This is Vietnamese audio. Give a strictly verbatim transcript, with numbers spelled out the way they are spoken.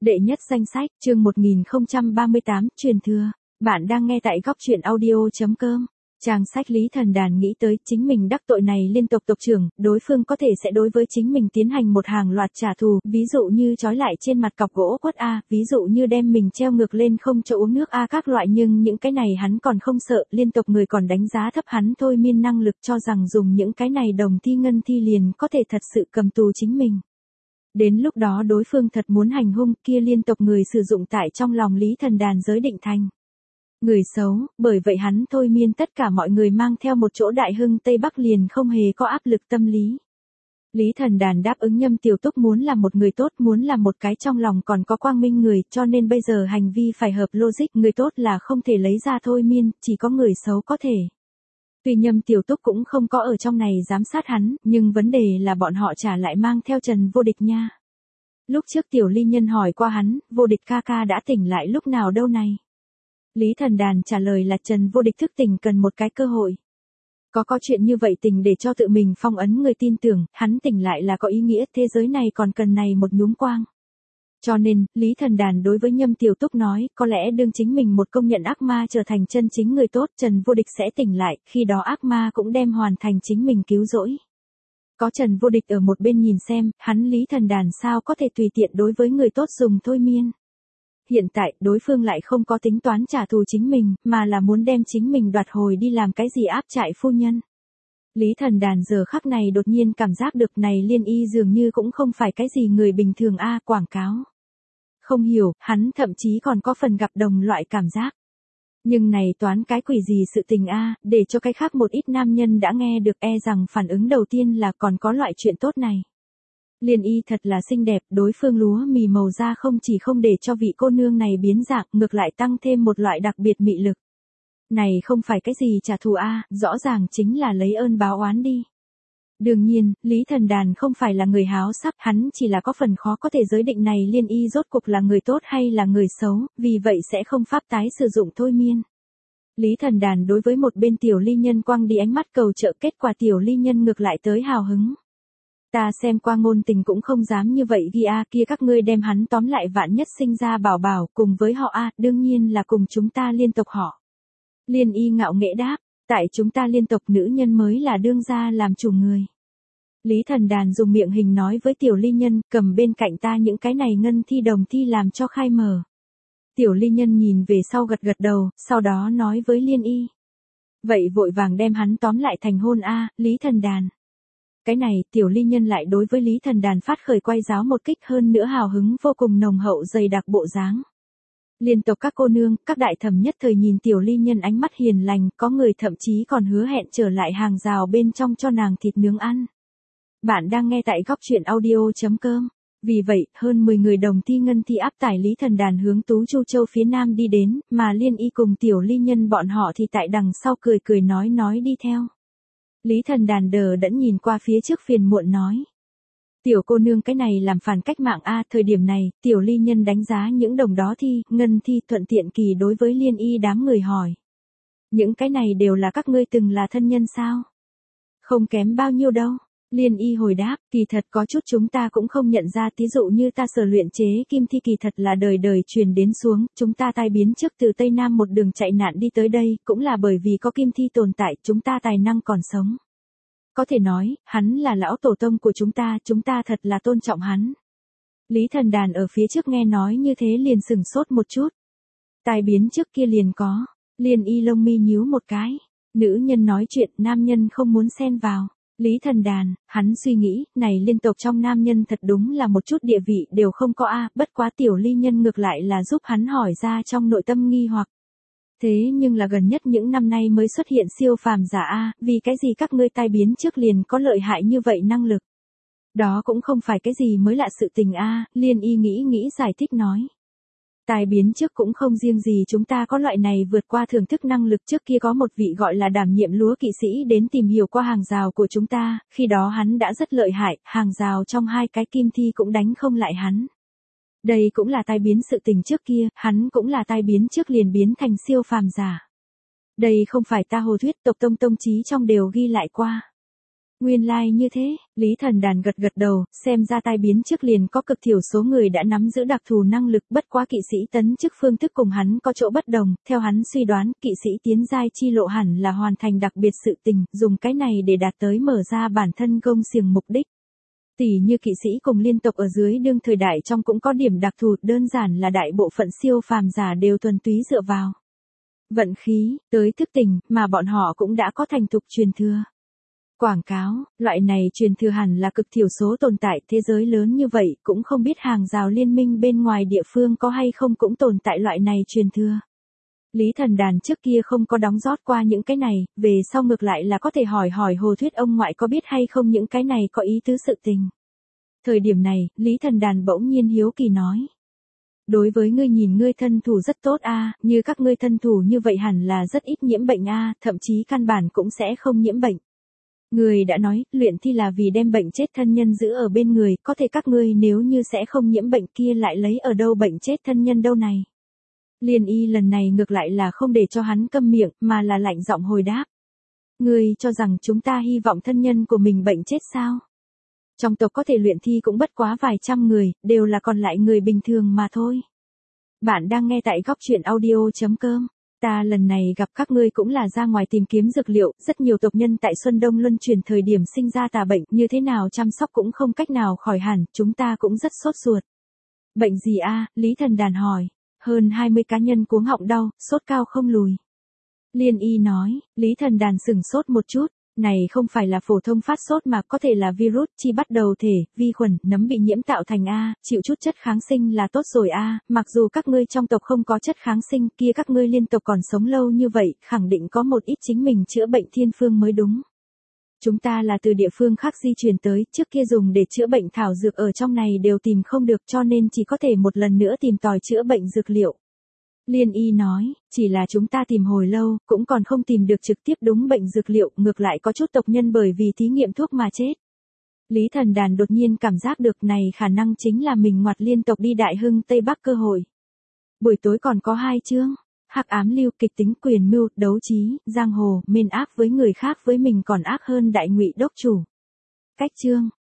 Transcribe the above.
Đệ nhất danh sách, chương một nghìn không trăm ba mươi tám, truyền thừa. Bạn đang nghe tại góc truyện audio chấm com. Trang sách Lý Thần Đàn nghĩ tới chính mình đắc tội này liên tộc tộc trưởng, đối phương có thể sẽ đối với chính mình tiến hành một hàng loạt trả thù, ví dụ như trói lại trên mặt cọc gỗ quất A, ví dụ như đem mình treo ngược lên không cho uống nước A các loại, nhưng những cái này hắn còn không sợ, liên tộc người còn đánh giá thấp hắn thôi miên năng lực, cho rằng dùng những cái này đồng thi ngân thi liền có thể thật sự cầm tù chính mình. Đến lúc đó đối phương thật muốn hành hung, kia liên tộc người sử dụng tại trong lòng Lý Thần Đàn giới định thành người xấu, bởi vậy hắn thôi miên tất cả mọi người mang theo một chỗ đại hưng Tây Bắc liền không hề có áp lực tâm lý. Lý Thần Đàn đáp ứng Nhâm Tiểu Túc muốn là một người tốt, muốn là một cái trong lòng còn có quang minh người, cho nên bây giờ hành vi phải hợp logic, người tốt là không thể lấy ra thôi miên, chỉ có người xấu có thể. Tuy Nhâm Tiểu Túc cũng không có ở trong này giám sát hắn, nhưng vấn đề là bọn họ trả lại mang theo Trần Vô Địch nha. Lúc trước Tiểu Ly Nhân hỏi qua hắn, Vô Địch ca ca đã tỉnh lại lúc nào đâu này? Lý Thần Đàn trả lời là Trần Vô Địch thức tỉnh cần một cái cơ hội. Có có chuyện như vậy tỉnh để cho tự mình phong ấn người tin tưởng, hắn tỉnh lại là có ý nghĩa, thế giới này còn cần này một nhúm quang. Cho nên, Lý Thần Đàn đối với Nhâm Tiểu Túc nói, có lẽ đương chính mình một công nhận ác ma trở thành chân chính người tốt, Trần Vô Địch sẽ tỉnh lại, khi đó ác ma cũng đem hoàn thành chính mình cứu rỗi. Có Trần Vô Địch ở một bên nhìn xem, hắn Lý Thần Đàn sao có thể tùy tiện đối với người tốt dùng thôi miên. Hiện tại, đối phương lại không có tính toán trả thù chính mình, mà là muốn đem chính mình đoạt hồi đi làm cái gì áp trại phu nhân. Lý Thần Đàn giờ khắc này đột nhiên cảm giác được này Liên Y dường như cũng không phải cái gì người bình thường a, quảng cáo. Không hiểu, hắn thậm chí còn có phần gặp đồng loại cảm giác. Nhưng này toán cái quỷ gì sự tình a, để cho cái khác một ít nam nhân đã nghe được e rằng phản ứng đầu tiên là còn có loại chuyện tốt này. Liên Y thật là xinh đẹp, đối phương lúa mì màu da không chỉ không để cho vị cô nương này biến dạng, ngược lại tăng thêm một loại đặc biệt mị lực. Này không phải cái gì trả thù a, rõ ràng chính là lấy ơn báo oán đi. Đương nhiên, Lý Thần Đàn không phải là người háo sắc, hắn chỉ là có phần khó có thể giới định này Liên Y rốt cuộc là người tốt hay là người xấu, vì vậy sẽ không pháp tái sử dụng thôi miên. Lý Thần Đàn đối với một bên Tiểu Ly Nhân quăng đi ánh mắt cầu trợ, kết quả Tiểu Ly Nhân ngược lại tới hào hứng. Ta xem qua ngôn tình cũng không dám như vậy ghi a, kia các ngươi đem hắn tóm lại vạn nhất sinh ra bảo bảo, cùng với họ a, đương nhiên là cùng chúng ta liên tộc họ. Liên Y ngạo nghễ đáp, tại chúng ta liên tộc nữ nhân mới là đương gia làm chủ người. Lý Thần Đàn dùng miệng hình nói với Tiểu Ly Nhân, cầm bên cạnh ta những cái này ngân thi đồng thi làm cho khai mở. Tiểu Ly Nhân nhìn về sau gật gật đầu, sau đó nói với Liên Y. Vậy vội vàng đem hắn tóm lại thành hôn a, Lý Thần Đàn. Cái này, Tiểu Ly Nhân lại đối với Lý Thần Đàn phát khởi quay giáo một kích, hơn nữa hào hứng vô cùng nồng hậu dày đặc bộ dáng. Liên tộc các cô nương, các đại thẩm nhất thời nhìn Tiểu Ly Nhân ánh mắt hiền lành, có người thậm chí còn hứa hẹn trở lại hàng rào bên trong cho nàng thịt nướng ăn. Bạn đang nghe tại góc truyện audio chấm com. Vì vậy, hơn mười người đồng thi ngân thi áp tải Lý Thần Đàn hướng Tú Chu Châu phía nam đi đến, mà Liên Y cùng Tiểu Ly Nhân bọn họ thì tại đằng sau cười cười nói nói đi theo. Lý Thần Đàn đờ đẫn nhìn qua phía trước phiền muộn nói. Tiểu cô nương cái này làm phản cách mạng a, thời điểm này, Tiểu Ly Nhân đánh giá những đồng đó thi, ngân thi thuận tiện kỳ đối với Liên Y đám người hỏi. Những cái này đều là các ngươi từng là thân nhân sao? Không kém bao nhiêu đâu. Liên Y hồi đáp, kỳ thật có chút chúng ta cũng không nhận ra, thí dụ như ta sở luyện chế kim thi kỳ thật là đời đời truyền đến xuống, chúng ta tai biến trước từ Tây Nam một đường chạy nạn đi tới đây, cũng là bởi vì có kim thi tồn tại, chúng ta tài năng còn sống. Có thể nói, hắn là lão tổ tông của chúng ta, chúng ta thật là tôn trọng hắn. Lý Thần Đàn ở phía trước nghe nói như thế liền sửng sốt một chút. Tai biến trước kia liền có, Liên Y lông mi nhíu một cái, nữ nhân nói chuyện, nam nhân không muốn xen vào. Lý Thần Đàn, hắn suy nghĩ, này liên tộc trong nam nhân thật đúng là một chút địa vị đều không có a, bất quá Tiểu Ly Nhân ngược lại là giúp hắn hỏi ra trong nội tâm nghi hoặc. Thế nhưng là gần nhất những năm nay mới xuất hiện siêu phàm giả a, vì cái gì các ngươi tai biến trước liền có lợi hại như vậy năng lực? Đó cũng không phải cái gì mới lạ sự tình a, Liên Y nghĩ nghĩ giải thích nói. Tai biến trước cũng không riêng gì chúng ta có loại này vượt qua thưởng thức năng lực, trước kia có một vị gọi là đảm nhiệm lúa kỵ sĩ đến tìm hiểu qua hàng rào của chúng ta, khi đó hắn đã rất lợi hại, hàng rào trong hai cái kim thi cũng đánh không lại hắn. Đây cũng là tai biến sự tình trước kia, hắn cũng là tai biến trước liền biến thành siêu phàm giả. Đây không phải ta hồ thuyết, tộc Tông Tông chí trong đều ghi lại qua. Nguyên lai like như thế, Lý Thần Đàn gật gật đầu, xem ra tai biến trước liền có cực thiểu số người đã nắm giữ đặc thù năng lực, bất quá kỵ sĩ tấn chức phương thức cùng hắn có chỗ bất đồng, theo hắn suy đoán, kỵ sĩ tiến giai chi lộ hẳn là hoàn thành đặc biệt sự tình, dùng cái này để đạt tới mở ra bản thân gông xiềng mục đích. Tỷ như kỵ sĩ cùng liên tộc ở dưới đương thời đại trong cũng có điểm đặc thù, đơn giản là đại bộ phận siêu phàm giả đều thuần túy dựa vào vận khí, tới thức tỉnh, mà bọn họ cũng đã có thành thục truyền thừa. Quảng cáo, loại này truyền thừa hẳn là cực thiểu số tồn tại, thế giới lớn như vậy, cũng không biết hàng rào liên minh bên ngoài địa phương có hay không cũng tồn tại loại này truyền thừa. Lý Thần Đàn trước kia không có đóng rót qua những cái này, về sau ngược lại là có thể hỏi hỏi Hồ Thuyết ông ngoại có biết hay không những cái này có ý tứ sự tình. Thời điểm này, Lý Thần Đàn bỗng nhiên hiếu kỳ nói. Đối với ngươi nhìn ngươi thân thủ rất tốt a, như các ngươi thân thủ như vậy hẳn là rất ít nhiễm bệnh a, thậm chí căn bản cũng sẽ không nhiễm bệnh. Người đã nói, luyện thi là vì đem bệnh chết thân nhân giữ ở bên người, có thể các ngươi nếu như sẽ không nhiễm bệnh kia lại lấy ở đâu bệnh chết thân nhân đâu này. Liên Y lần này ngược lại là không để cho hắn câm miệng, mà là lạnh giọng hồi đáp. Ngươi cho rằng chúng ta hy vọng thân nhân của mình bệnh chết sao? Trong tộc có thể luyện thi cũng bất quá vài trăm người, đều là còn lại người bình thường mà thôi. Bạn đang nghe tại góc truyện audio chấm com. Ta lần này gặp các ngươi cũng là ra ngoài tìm kiếm dược liệu, rất nhiều tộc nhân tại Xuân Đông luân chuyển thời điểm sinh ra tà bệnh, như thế nào chăm sóc cũng không cách nào khỏi hẳn, chúng ta cũng rất sốt ruột. Bệnh gì a? Lý Thần Đàn hỏi. Hơn hai mươi cá nhân cuống họng đau, sốt cao không lùi. Liên Y nói, Lý Thần Đàn sửng sốt một chút, này không phải là phổ thông phát sốt mà có thể là virus chi bắt đầu thể, vi khuẩn, nấm bị nhiễm tạo thành A, chịu chút chất kháng sinh là tốt rồi A, mặc dù các ngươi trong tộc không có chất kháng sinh kia các ngươi liên tộc còn sống lâu như vậy, khẳng định có một ít chính mình chữa bệnh thiên phương mới đúng. Chúng ta là từ địa phương khác di chuyển tới, trước kia dùng để chữa bệnh thảo dược ở trong này đều tìm không được cho nên chỉ có thể một lần nữa tìm tòi chữa bệnh dược liệu. Liên Y nói, chỉ là chúng ta tìm hồi lâu, cũng còn không tìm được trực tiếp đúng bệnh dược liệu, ngược lại có chút tộc nhân bởi vì thí nghiệm thuốc mà chết. Lý Thần Đàn đột nhiên cảm giác được này khả năng chính là mình ngoặt liên tộc đi Đại Hưng Tây Bắc cơ hội. Buổi tối còn có hai chương, hắc ám lưu kịch tính quyền mưu, đấu trí, giang hồ, mên ác với người khác với mình còn ác hơn đại ngụy đốc chủ. Cách chương.